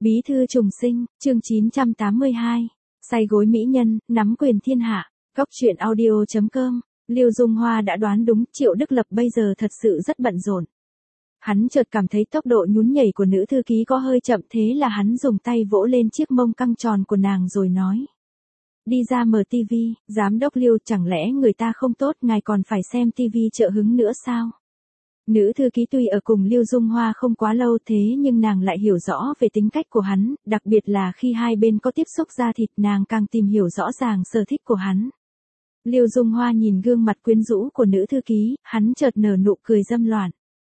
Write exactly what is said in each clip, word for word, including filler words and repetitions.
Bí thư trùng sinh, chương chín trăm tám mươi hai. Say gối mỹ nhân, nắm quyền thiên hạ. Góc truyện audio chấm com. Liêu Dung Hoa đã đoán đúng, Triệu Đức Lập bây giờ thật sự rất bận rộn. Hắn chợt cảm thấy tốc độ nhún nhảy của nữ thư ký có hơi chậm, thế là hắn dùng tay vỗ lên chiếc mông căng tròn của nàng rồi nói. Đi ra mở tivi, giám đốc Liêu, chẳng lẽ người ta không tốt, ngài còn phải xem tivi trợ hứng nữa sao? Nữ thư ký tuy ở cùng Liêu Dung Hoa không quá lâu thế nhưng nàng lại hiểu rõ về tính cách của hắn, đặc biệt là khi hai bên có tiếp xúc da thịt nàng càng tìm hiểu rõ ràng sở thích của hắn. Liêu Dung Hoa nhìn gương mặt quyến rũ của nữ thư ký, hắn chợt nở nụ cười dâm loạn.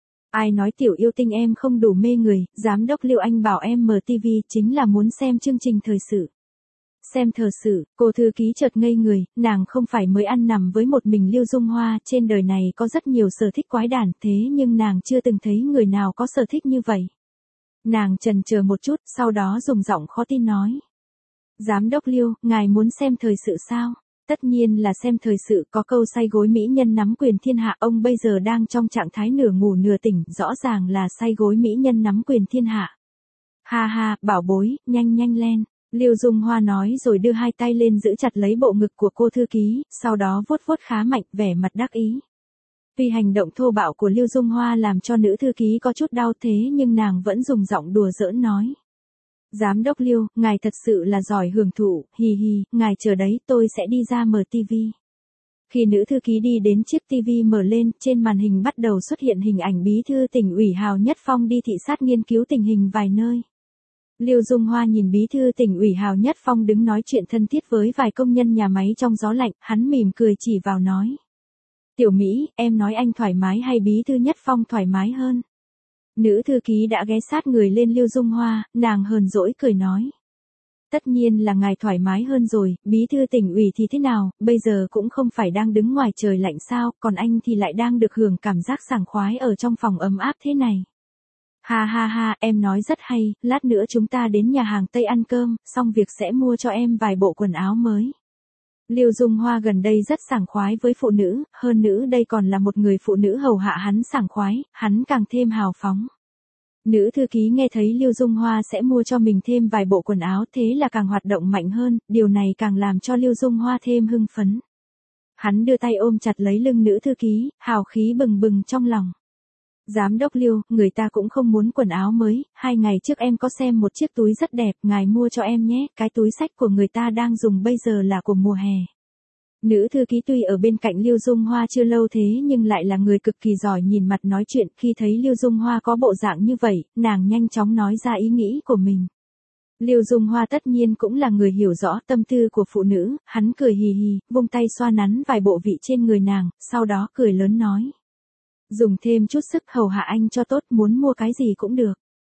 Ai nói tiểu yêu tinh em không đủ mê người, giám đốc Liêu anh bảo em mở tivi chính là muốn xem chương trình thời sự. Xem thời sự, cô thư ký chợt ngây người, nàng không phải mới ăn nằm với một mình Liêu Dung Hoa, trên đời này có rất nhiều sở thích quái đản, thế nhưng nàng chưa từng thấy người nào có sở thích như vậy. Nàng chần chờ một chút, sau đó dùng giọng khó tin nói. Giám đốc Liêu, ngài muốn xem thời sự sao? Tất nhiên là xem thời sự, có câu say gối mỹ nhân nắm quyền thiên hạ, ông bây giờ đang trong trạng thái nửa ngủ nửa tỉnh, rõ ràng là say gối mỹ nhân nắm quyền thiên hạ. Ha ha, bảo bối, nhanh nhanh lên. Liêu Dung Hoa nói rồi đưa hai tay lên giữ chặt lấy bộ ngực của cô thư ký, sau đó vuốt vuốt khá mạnh, vẻ mặt đắc ý. Vì hành động thô bạo của Liêu Dung Hoa làm cho nữ thư ký có chút đau thế nhưng nàng vẫn dùng giọng đùa giỡn nói. Giám đốc Liêu, ngài thật sự là giỏi hưởng thụ, hì hì, ngài chờ đấy, tôi sẽ đi ra mở tivi. Khi nữ thư ký đi đến chiếc tivi mở lên, trên màn hình bắt đầu xuất hiện hình ảnh bí thư tỉnh ủy Hào Nhất Phong đi thị sát nghiên cứu tình hình vài nơi. Liêu Dung Hoa nhìn bí thư tỉnh ủy Hào Nhất Phong đứng nói chuyện thân thiết với vài công nhân nhà máy trong gió lạnh, hắn mỉm cười chỉ vào nói. Tiểu Mỹ, em nói anh thoải mái hay bí thư Nhất Phong thoải mái hơn? Nữ thư ký đã ghé sát người lên Liêu Dung Hoa, nàng hờn dỗi cười nói. Tất nhiên là ngài thoải mái hơn rồi, bí thư tỉnh ủy thì thế nào, bây giờ cũng không phải đang đứng ngoài trời lạnh sao, còn anh thì lại đang được hưởng cảm giác sảng khoái ở trong phòng ấm áp thế này. Ha ha ha, em nói rất hay, lát nữa chúng ta đến nhà hàng Tây ăn cơm, xong việc sẽ mua cho em vài bộ quần áo mới. Liêu Dung Hoa gần đây rất sảng khoái với phụ nữ, hơn nữa đây còn là một người phụ nữ hầu hạ hắn sảng khoái, hắn càng thêm hào phóng. Nữ thư ký nghe thấy Liêu Dung Hoa sẽ mua cho mình thêm vài bộ quần áo thế là càng hoạt động mạnh hơn, điều này càng làm cho Liêu Dung Hoa thêm hưng phấn. Hắn đưa tay ôm chặt lấy lưng nữ thư ký, hào khí bừng bừng trong lòng. Giám đốc Liêu, người ta cũng không muốn quần áo mới, hai ngày trước em có xem một chiếc túi rất đẹp, ngài mua cho em nhé, cái túi xách của người ta đang dùng bây giờ là của mùa hè. Nữ thư ký tuy ở bên cạnh Liêu Dung Hoa chưa lâu thế nhưng lại là người cực kỳ giỏi nhìn mặt nói chuyện, khi thấy Liêu Dung Hoa có bộ dạng như vậy, nàng nhanh chóng nói ra ý nghĩ của mình. Liêu Dung Hoa tất nhiên cũng là người hiểu rõ tâm tư của phụ nữ, hắn cười hì hì, vung tay xoa nắn vài bộ vị trên người nàng, sau đó cười lớn nói. Dùng thêm chút sức hầu hạ anh cho tốt, muốn mua cái gì cũng được.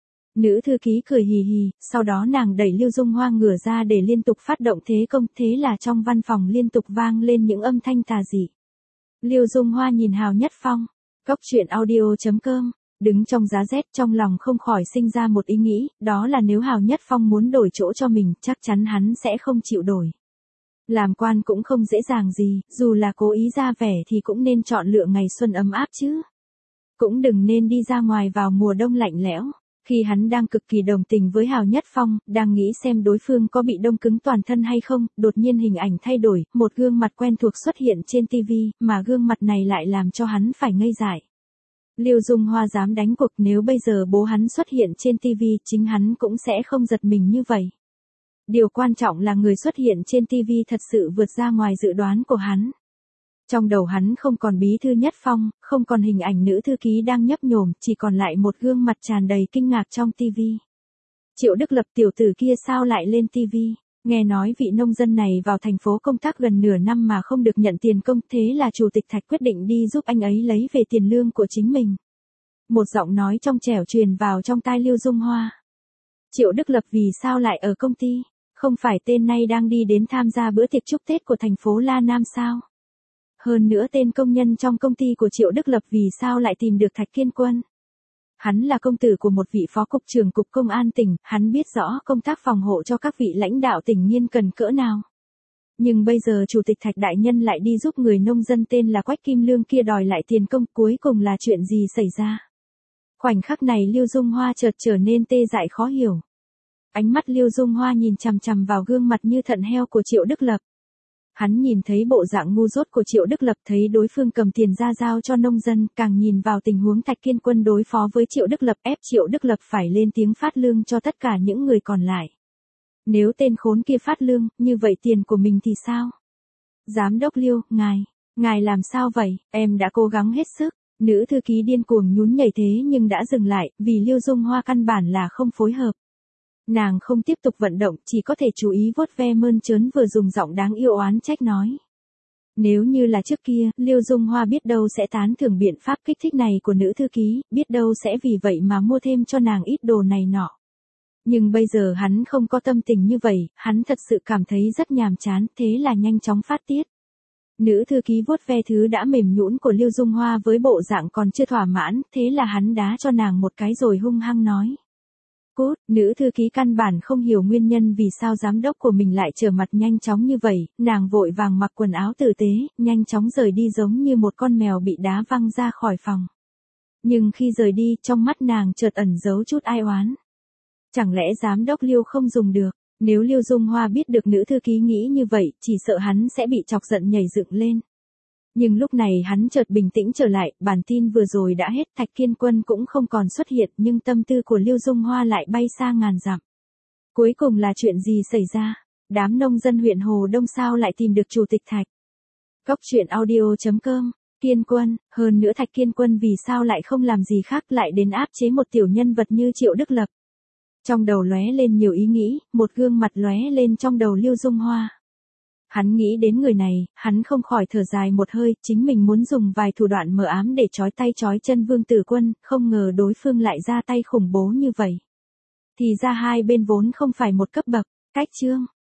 Nữ thư ký cười hì hì, sau đó nàng đẩy Liêu Dung Hoa ngửa ra để liên tục phát động thế công, thế là trong văn phòng liên tục vang lên những âm thanh tà dị. Liêu Dung Hoa nhìn Hào Nhất Phong, góc truyện audio chấm com, đứng trong giá rét trong lòng không khỏi sinh ra một ý nghĩ, đó là nếu Hào Nhất Phong muốn đổi chỗ cho mình, chắc chắn hắn sẽ không chịu đổi. Làm quan cũng không dễ dàng gì, dù là cố ý ra vẻ thì cũng nên chọn lựa ngày xuân ấm áp chứ. Cũng đừng nên đi ra ngoài vào mùa đông lạnh lẽo. Khi hắn đang cực kỳ đồng tình với Hào Nhất Phong, đang nghĩ xem đối phương có bị đông cứng toàn thân hay không, đột nhiên hình ảnh thay đổi, một gương mặt quen thuộc xuất hiện trên tivi, mà gương mặt này lại làm cho hắn phải ngây dại. Liêu Dung Hoa dám đánh cuộc, nếu bây giờ bố hắn xuất hiện trên tivi, chính hắn cũng sẽ không giật mình như vậy. Điều quan trọng là người xuất hiện trên tivi thật sự vượt ra ngoài dự đoán của hắn. Trong đầu hắn không còn bí thư Nhất Phong, không còn hình ảnh nữ thư ký đang nhấp nhổm, chỉ còn lại một gương mặt tràn đầy kinh ngạc trong tivi. Triệu Đức Lập tiểu tử kia sao lại lên tivi? Nghe nói vị nông dân này vào thành phố công tác gần nửa năm mà không được nhận tiền công, thế là chủ tịch Thạch quyết định đi giúp anh ấy lấy về tiền lương của chính mình. Một giọng nói trong trẻo truyền vào trong tai Liêu Dung Hoa. Triệu Đức Lập vì sao lại ở công ty? Không phải tên này đang đi đến tham gia bữa tiệc chúc Tết của thành phố La Nam sao? Hơn nữa tên công nhân trong công ty của Triệu Đức Lập vì sao lại tìm được Thạch Kiên Quân? Hắn là công tử của một vị phó cục trưởng cục công an tỉnh, hắn biết rõ công tác phòng hộ cho các vị lãnh đạo tỉnh nghiên cần cỡ nào. Nhưng bây giờ chủ tịch Thạch đại nhân lại đi giúp người nông dân tên là Quách Kim Lương kia đòi lại tiền công, cuối cùng là chuyện gì xảy ra? Khoảnh khắc này Liêu Dung Hoa chợt trở nên tê dại khó hiểu. Ánh mắt Liêu Dung Hoa nhìn chằm chằm vào gương mặt như thận heo của Triệu Đức Lập. Hắn nhìn thấy bộ dạng ngu dốt của Triệu Đức Lập, thấy đối phương cầm tiền ra giao cho nông dân, càng nhìn vào tình huống Thạch Kiên Quân đối phó với Triệu Đức Lập, ép Triệu Đức Lập phải lên tiếng phát lương cho tất cả những người còn lại. Nếu tên khốn kia phát lương, như vậy tiền của mình thì sao? Giám đốc Liêu, ngài, ngài làm sao vậy, em đã cố gắng hết sức. Nữ thư ký điên cuồng nhún nhảy thế nhưng đã dừng lại, vì Liêu Dung Hoa căn bản là không phối hợp. Nàng không tiếp tục vận động, chỉ có thể chú ý vuốt ve mơn trớn, vừa dùng giọng đáng yêu oán trách nói. Nếu như là trước kia, Liêu Dung Hoa biết đâu sẽ tán thưởng biện pháp kích thích này của nữ thư ký, biết đâu sẽ vì vậy mà mua thêm cho nàng ít đồ này nọ. Nhưng bây giờ hắn không có tâm tình như vậy, hắn thật sự cảm thấy rất nhàm chán, thế là nhanh chóng phát tiết. Nữ thư ký vuốt ve thứ đã mềm nhũn của Liêu Dung Hoa với bộ dạng còn chưa thỏa mãn, thế là hắn đá cho nàng một cái rồi hung hăng nói. Cút, nữ thư ký căn bản không hiểu nguyên nhân vì sao giám đốc của mình lại trở mặt nhanh chóng như vậy, nàng vội vàng mặc quần áo tử tế, nhanh chóng rời đi giống như một con mèo bị đá văng ra khỏi phòng. Nhưng khi rời đi, trong mắt nàng chợt ẩn giấu chút ai oán. Chẳng lẽ giám đốc Liêu không dùng được? Nếu Liêu Dung Hoa biết được nữ thư ký nghĩ như vậy, chỉ sợ hắn sẽ bị chọc giận nhảy dựng lên. Nhưng lúc này hắn chợt bình tĩnh trở lại, bản tin vừa rồi đã hết, Thạch Kiên Quân cũng không còn xuất hiện, nhưng tâm tư của Liêu Dung Hoa lại bay xa ngàn dặm. Cuối cùng là chuyện gì xảy ra? Đám nông dân huyện Hồ Đông sao lại tìm được chủ tịch Thạch? Cốc truyện audio chấm com, Kiên Quân, hơn nữa Thạch Kiên Quân vì sao lại không làm gì khác lại đến áp chế một tiểu nhân vật như Triệu Đức Lập? Trong đầu lóe lên nhiều ý nghĩ, một gương mặt lóe lên trong đầu Liêu Dung Hoa. Hắn nghĩ đến người này, hắn không khỏi thở dài một hơi, chính mình muốn dùng vài thủ đoạn mờ ám để trói tay trói chân Vương Tử Quân, không ngờ đối phương lại ra tay khủng bố như vậy. Thì ra hai bên vốn không phải một cấp bậc, cách chương.